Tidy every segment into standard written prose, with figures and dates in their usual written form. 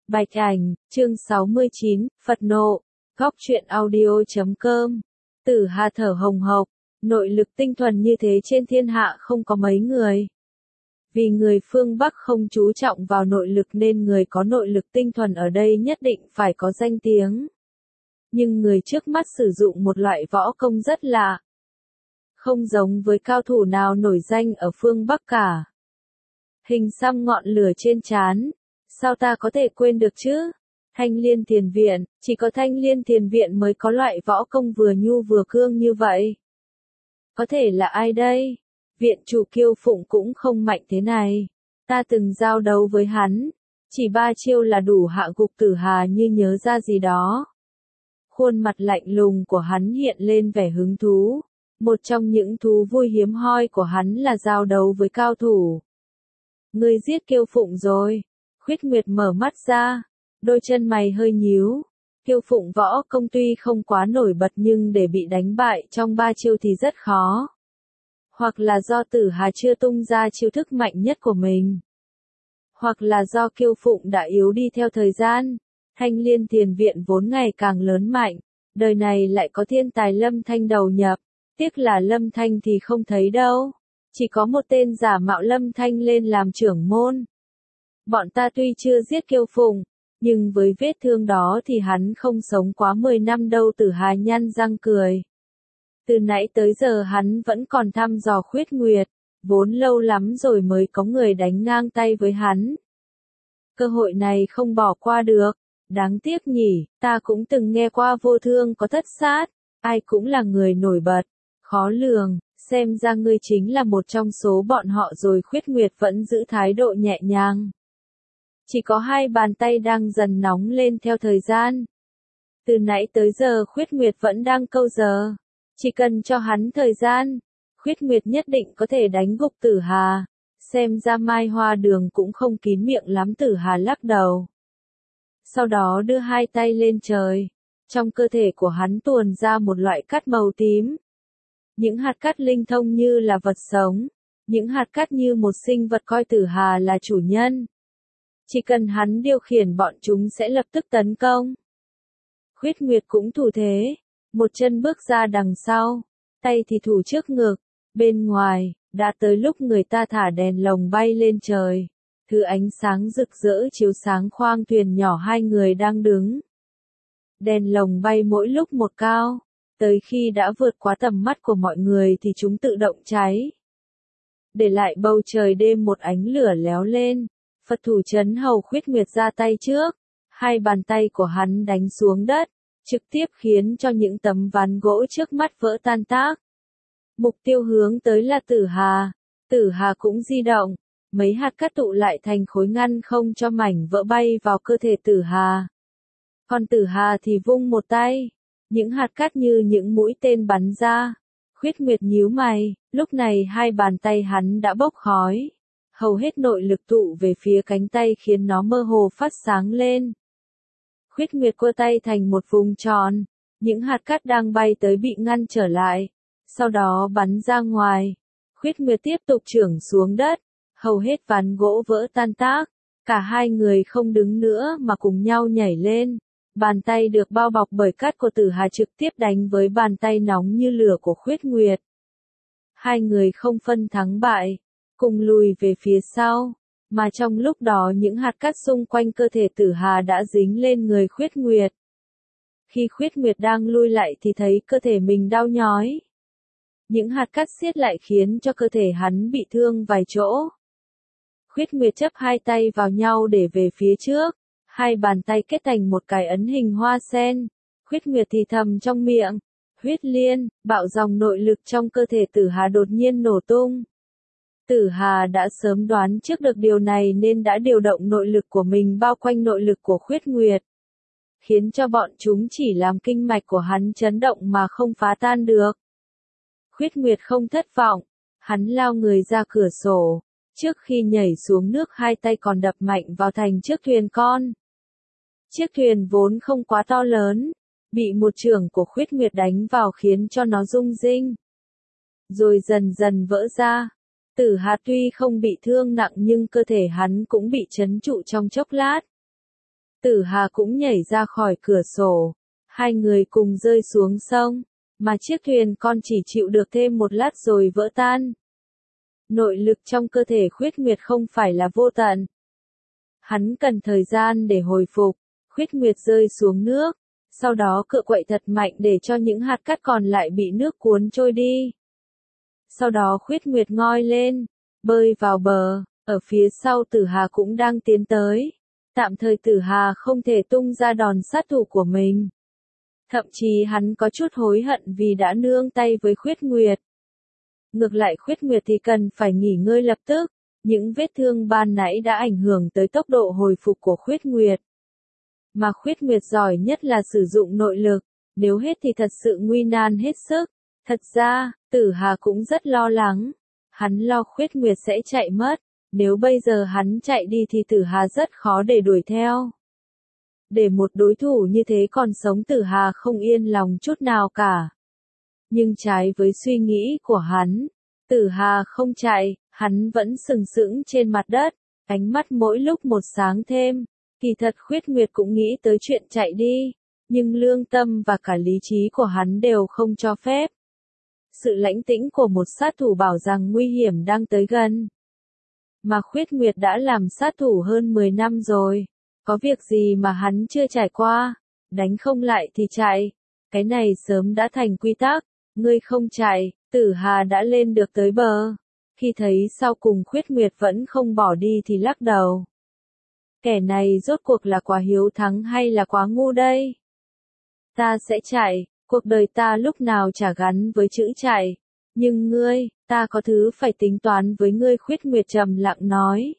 Bạch ảnh, chương 69, Phật nộ, góc truyện audio.com. Tử Hà thở hồng hộc, nội lực tinh thuần như thế trên thiên hạ không có mấy người. Vì người phương Bắc không chú trọng vào nội lực nên người có nội lực tinh thuần ở đây nhất định phải có danh tiếng. Nhưng người trước mắt sử dụng một loại võ công rất lạ. Không giống với cao thủ nào nổi danh ở phương Bắc cả. Hình xăm ngọn lửa trên trán. Sao ta có thể quên được chứ? Thanh Liên Thiền Viện, chỉ có Thanh Liên Thiền Viện mới có loại võ công vừa nhu vừa cương như vậy. Có thể là ai đây? Viện chủ Kiêu Phụng cũng không mạnh thế này. Ta từng giao đấu với hắn, chỉ 3 chiêu là đủ hạ gục Tử Hà như nhớ ra gì đó. Khuôn mặt lạnh lùng của hắn hiện lên vẻ hứng thú. Một trong những thú vui hiếm hoi của hắn là giao đấu với cao thủ. Ngươi giết Kiêu Phụng rồi. Khuyết Nguyệt mở mắt ra, đôi chân mày hơi nhíu. Kiêu Phụng võ công tuy không quá nổi bật nhưng để bị đánh bại trong 3 chiêu thì rất khó. Hoặc là do Tử Hà chưa tung ra chiêu thức mạnh nhất của mình. Hoặc là do Kiêu Phụng đã yếu đi theo thời gian. Thanh Liên Thiền Viện vốn ngày càng lớn mạnh, đời này lại có thiên tài Lâm Thanh đầu nhập. Tiếc là Lâm Thanh thì không thấy đâu. Chỉ có một tên giả mạo Lâm Thanh lên làm trưởng môn. Bọn ta tuy chưa giết Kiêu Phụng, nhưng với vết thương đó thì hắn không sống quá 10 năm đâu. Tử Hà nhăn răng cười. Từ nãy tới giờ hắn vẫn còn thăm dò Khuyết Nguyệt, vốn lâu lắm rồi mới có người đánh ngang tay với hắn. Cơ hội này không bỏ qua được, đáng tiếc nhỉ, ta cũng từng nghe qua vô thương có thất sát, ai cũng là người nổi bật, khó lường, xem ra ngươi chính là một trong số bọn họ rồi. Khuyết Nguyệt vẫn giữ thái độ nhẹ nhàng. Chỉ có 2 bàn tay đang dần nóng lên theo thời gian. Từ nãy tới giờ Khuyết Nguyệt vẫn đang câu giờ. Chỉ cần cho hắn thời gian, Khuyết Nguyệt nhất định có thể đánh gục Tử Hà. Xem ra Mai Hoa Đường cũng không kín miệng lắm. Tử Hà lắc đầu. Sau đó đưa 2 tay lên trời. Trong cơ thể của hắn tuôn ra một loại cát màu tím. Những hạt cát linh thông như là vật sống. Những hạt cát như một sinh vật coi Tử Hà là chủ nhân. Chỉ cần hắn điều khiển bọn chúng sẽ lập tức tấn công. Khuyết Nguyệt cũng thủ thế. Một chân bước ra đằng sau. Tay thì thủ trước ngực. Bên ngoài, đã tới lúc người ta thả đèn lồng bay lên trời. Thứ ánh sáng rực rỡ chiếu sáng khoang thuyền nhỏ 2 người đang đứng. Đèn lồng bay mỗi lúc một cao. Tới khi đã vượt quá tầm mắt của mọi người thì chúng tự động cháy. Để lại bầu trời đêm một ánh lửa léo lên. Phật thủ trấn hầu Khuyết Nguyệt ra tay trước. 2 bàn tay của hắn đánh xuống đất, trực tiếp khiến cho những tấm ván gỗ trước mắt vỡ tan tác. Mục tiêu hướng tới là Tử Hà. Tử Hà cũng di động. Mấy hạt cát tụ lại thành khối ngăn không cho mảnh vỡ bay vào cơ thể Tử Hà. Còn Tử Hà thì vung một tay. Những hạt cát như những mũi tên bắn ra. Khuyết Nguyệt nhíu mày, lúc này 2 bàn tay hắn đã bốc khói. Hầu hết nội lực tụ về phía cánh tay khiến nó mơ hồ phát sáng lên. Khuyết Nguyệt quơ tay thành một vùng tròn. Những hạt cát đang bay tới bị ngăn trở lại. Sau đó bắn ra ngoài. Khuyết Nguyệt tiếp tục chưởng xuống đất. Hầu hết ván gỗ vỡ tan tác. Cả 2 người không đứng nữa mà cùng nhau nhảy lên. Bàn tay được bao bọc bởi cát của Tử Hà trực tiếp đánh với bàn tay nóng như lửa của Khuyết Nguyệt. 2 người không phân thắng bại. Cùng lùi về phía sau. Mà trong lúc đó những hạt cát xung quanh cơ thể Tử Hà đã dính lên người Khuyết Nguyệt. Khi Khuyết Nguyệt đang lui lại thì thấy cơ thể mình đau nhói. Những hạt cát siết lại khiến cho cơ thể hắn bị thương vài chỗ. Khuyết Nguyệt chấp 2 tay vào nhau để về phía trước. 2 bàn tay kết thành một cái ấn hình hoa sen. Khuyết Nguyệt thì thầm trong miệng. Huyết liên, bạo dòng nội lực trong cơ thể Tử Hà đột nhiên nổ tung. Tử Hà đã sớm đoán trước được điều này nên đã điều động nội lực của mình bao quanh nội lực của Khuyết Nguyệt. Khiến cho bọn chúng chỉ làm kinh mạch của hắn chấn động mà không phá tan được. Khuyết Nguyệt không thất vọng. Hắn lao người ra cửa sổ. Trước khi nhảy xuống nước 2 tay còn đập mạnh vào thành chiếc thuyền con. Chiếc thuyền vốn không quá to lớn. Bị một chưởng của Khuyết Nguyệt đánh vào khiến cho nó rung rinh. Rồi dần dần vỡ ra. Tử Hà tuy không bị thương nặng nhưng cơ thể hắn cũng bị trấn trụ trong chốc lát. Tử Hà cũng nhảy ra khỏi cửa sổ. Hai người cùng rơi xuống sông, mà chiếc thuyền con chỉ chịu được thêm một lát rồi vỡ tan. Nội lực trong cơ thể Khuyết Nguyệt không phải là vô tận. Hắn cần thời gian để hồi phục. Khuyết Nguyệt rơi xuống nước, sau đó cựa quậy thật mạnh để cho những hạt cát còn lại bị nước cuốn trôi đi. Sau đó Khuyết Nguyệt ngoi lên, bơi vào bờ, ở phía sau Tử Hà cũng đang tiến tới. Tạm thời Tử Hà không thể tung ra đòn sát thủ của mình. Thậm chí hắn có chút hối hận vì đã nương tay với Khuyết Nguyệt. Ngược lại Khuyết Nguyệt thì cần phải nghỉ ngơi lập tức, những vết thương ban nãy đã ảnh hưởng tới tốc độ hồi phục của Khuyết Nguyệt. Mà Khuyết Nguyệt giỏi nhất là sử dụng nội lực, nếu hết thì thật sự nguy nan hết sức. Thật ra, Tử Hà cũng rất lo lắng. Hắn lo Khuyết Nguyệt sẽ chạy mất, nếu bây giờ hắn chạy đi thì Tử Hà rất khó để đuổi theo. Để một đối thủ như thế còn sống Tử Hà không yên lòng chút nào cả. Nhưng trái với suy nghĩ của hắn, Tử Hà không chạy, hắn vẫn sừng sững trên mặt đất, ánh mắt mỗi lúc một sáng thêm. Kỳ thật Khuyết Nguyệt cũng nghĩ tới chuyện chạy đi, nhưng lương tâm và cả lý trí của hắn đều không cho phép. Sự lãnh tĩnh của một sát thủ bảo rằng nguy hiểm đang tới gần. Mà Khuyết Nguyệt đã làm sát thủ hơn 10 năm rồi, có việc gì mà hắn chưa trải qua, đánh không lại thì chạy, cái này sớm đã thành quy tắc, ngươi không chạy, Tử Hà đã lên được tới bờ. Khi thấy sau cùng Khuyết Nguyệt vẫn không bỏ đi thì lắc đầu. Kẻ này rốt cuộc là quá hiếu thắng hay là quá ngu đây? Ta sẽ chạy, cuộc đời ta lúc nào chả gắn với chữ chạy. Nhưng ngươi, ta có thứ phải tính toán với ngươi, Khuyết Nguyệt trầm lặng nói.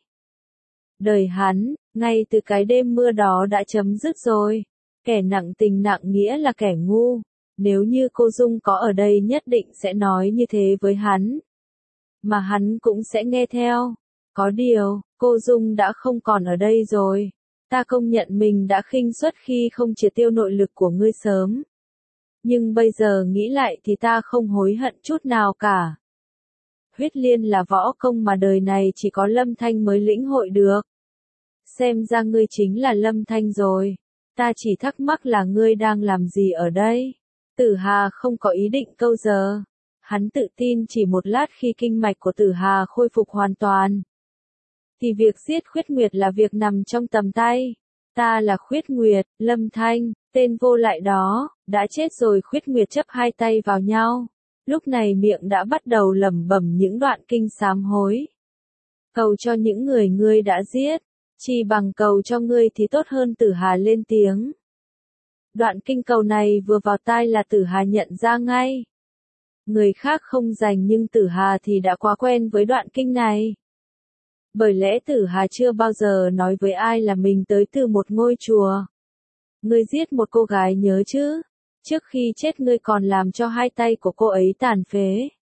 Đời hắn, ngay từ cái đêm mưa đó đã chấm dứt rồi. Kẻ nặng tình nặng nghĩa là kẻ ngu. Nếu như cô Dung có ở đây nhất định sẽ nói như thế với hắn. Mà hắn cũng sẽ nghe theo. Có điều, cô Dung đã không còn ở đây rồi. Ta công nhận mình đã khinh suất khi không triệt tiêu nội lực của ngươi sớm. Nhưng bây giờ nghĩ lại thì ta không hối hận chút nào cả. Huyết liên là võ công mà đời này chỉ có Lâm Thanh mới lĩnh hội được. Xem ra ngươi chính là Lâm Thanh rồi. Ta chỉ thắc mắc là ngươi đang làm gì ở đây. Tử Hà không có ý định câu giờ. Hắn tự tin chỉ một lát khi kinh mạch của Tử Hà khôi phục hoàn toàn. Thì việc giết Khuyết Nguyệt là việc nằm trong tầm tay. Ta là Khuyết Nguyệt, Lâm Thanh, tên vô lại đó, đã chết rồi. Khuyết Nguyệt chấp hai tay vào nhau. Lúc này miệng đã bắt đầu lẩm bẩm những đoạn kinh sám hối. Cầu cho những người ngươi đã giết, chỉ bằng cầu cho ngươi thì tốt hơn. Tử Hà lên tiếng. Đoạn kinh cầu này vừa vào tai là Tử Hà nhận ra ngay. Người khác không dành nhưng Tử Hà thì đã quá quen với đoạn kinh này. Bởi lẽ Tử Hà chưa bao giờ nói với ai là mình tới từ một ngôi chùa. Ngươi giết một cô gái nhớ chứ? Trước khi chết ngươi còn làm cho hai tay của cô ấy tàn phế.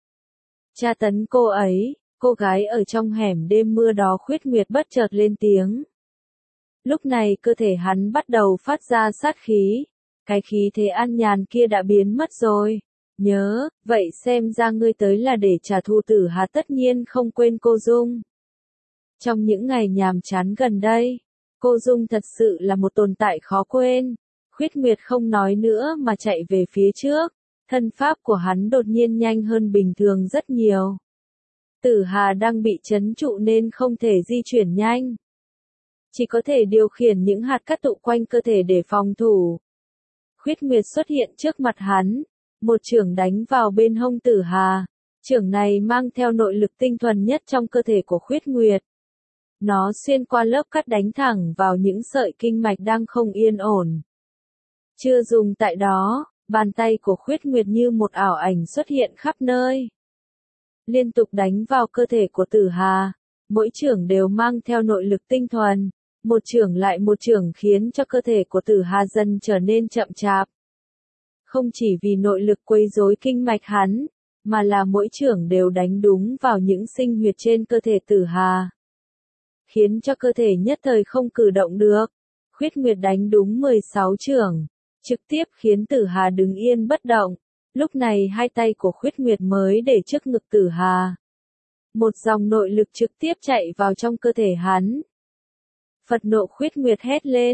Tra tấn cô ấy, cô gái ở trong hẻm đêm mưa đó. Khuyết Nguyệt bất chợt lên tiếng. Lúc này cơ thể hắn bắt đầu phát ra sát khí. Cái khí thế an nhàn kia đã biến mất rồi. Nhớ, vậy xem ra ngươi tới là để trả thù. Tử Hà tất nhiên không quên cô Dung. Trong những ngày nhàm chán gần đây, cô Dung thật sự là một tồn tại khó quên. Khuyết Nguyệt không nói nữa mà chạy về phía trước. Thân pháp của hắn đột nhiên nhanh hơn bình thường rất nhiều. Tử Hà đang bị trấn trụ nên không thể di chuyển nhanh. Chỉ có thể điều khiển những hạt cát tụ quanh cơ thể để phòng thủ. Khuyết Nguyệt xuất hiện trước mặt hắn. Một chưởng đánh vào bên hông Tử Hà. Chưởng này mang theo nội lực tinh thuần nhất trong cơ thể của Khuyết Nguyệt. Nó xuyên qua lớp cát đánh thẳng vào những sợi kinh mạch đang không yên ổn. Chưa dùng tại đó, bàn tay của Khuyết Nguyệt như một ảo ảnh xuất hiện khắp nơi. Liên tục đánh vào cơ thể của Tử Hà. Mỗi chưởng đều mang theo nội lực tinh thuần. Một chưởng lại một chưởng khiến cho cơ thể của Tử Hà dần trở nên chậm chạp. Không chỉ vì nội lực quấy rối kinh mạch hắn, mà là mỗi chưởng đều đánh đúng vào những sinh huyệt trên cơ thể Tử Hà. Khiến cho cơ thể nhất thời không cử động được. Khuyết Nguyệt đánh đúng 16 chưởng, trực tiếp khiến Tử Hà đứng yên bất động. Lúc này hai tay của Khuyết Nguyệt mới để trước ngực Tử Hà. Một dòng nội lực trực tiếp chạy vào trong cơ thể hắn. Phật nộ. Khuyết Nguyệt hét lên.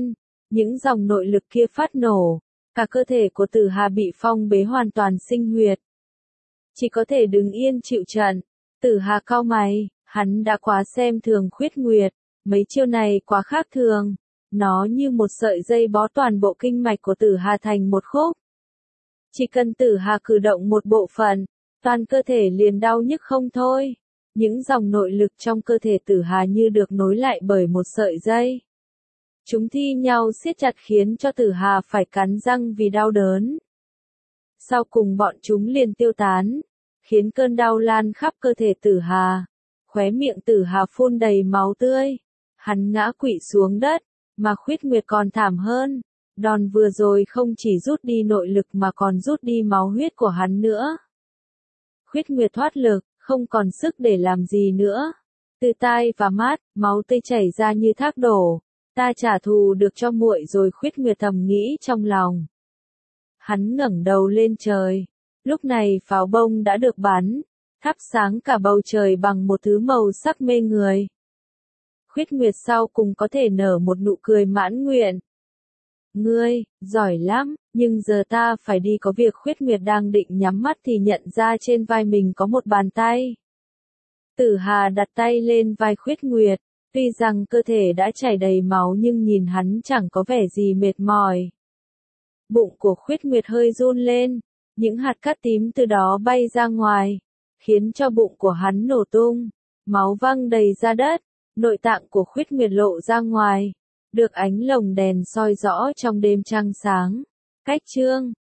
Những dòng nội lực kia phát nổ, cả cơ thể của Tử Hà bị phong bế hoàn toàn sinh huyệt. Chỉ có thể đứng yên chịu trận. Tử Hà cau mày, hắn đã quá xem thường Khuyết Nguyệt, mấy chiêu này quá khác thường. Nó như một sợi dây bó toàn bộ kinh mạch của Tử Hà thành một khúc. Chỉ cần Tử Hà cử động một bộ phận, toàn cơ thể liền đau nhức không thôi. Những dòng nội lực trong cơ thể Tử Hà như được nối lại bởi một sợi dây. Chúng thi nhau siết chặt khiến cho Tử Hà phải cắn răng vì đau đớn. Sau cùng bọn chúng liền tiêu tán, khiến cơn đau lan khắp cơ thể Tử Hà. Khóe miệng Tử Hà phun đầy máu tươi. Hắn ngã quỵ xuống đất, mà Khuyết Nguyệt còn thảm hơn. Đòn vừa rồi không chỉ rút đi nội lực mà còn rút đi máu huyết của hắn nữa. Khuyết Nguyệt thoát lực, không còn sức để làm gì nữa. Từ tai và mắt, máu tươi chảy ra như thác đổ. Ta trả thù được cho muội rồi, Khuyết Nguyệt thầm nghĩ trong lòng. Hắn ngẩng đầu lên trời. Lúc này pháo bông đã được bắn, thắp sáng cả bầu trời bằng một thứ màu sắc mê người. Khuyết Nguyệt sau cùng có thể nở một nụ cười mãn nguyện. Ngươi, giỏi lắm, nhưng giờ ta phải đi có việc. Khuyết Nguyệt đang định nhắm mắt thì nhận ra trên vai mình có một bàn tay. Tử Hà đặt tay lên vai Khuyết Nguyệt, tuy rằng cơ thể đã chảy đầy máu nhưng nhìn hắn chẳng có vẻ gì mệt mỏi. Bụng của Khuyết Nguyệt hơi run lên, những hạt cát tím từ đó bay ra ngoài, khiến cho bụng của hắn nổ tung, máu văng đầy ra đất, nội tạng của Khuyết Nguyệt lộ ra ngoài, được ánh lồng đèn soi rõ trong đêm trăng sáng. Cách chương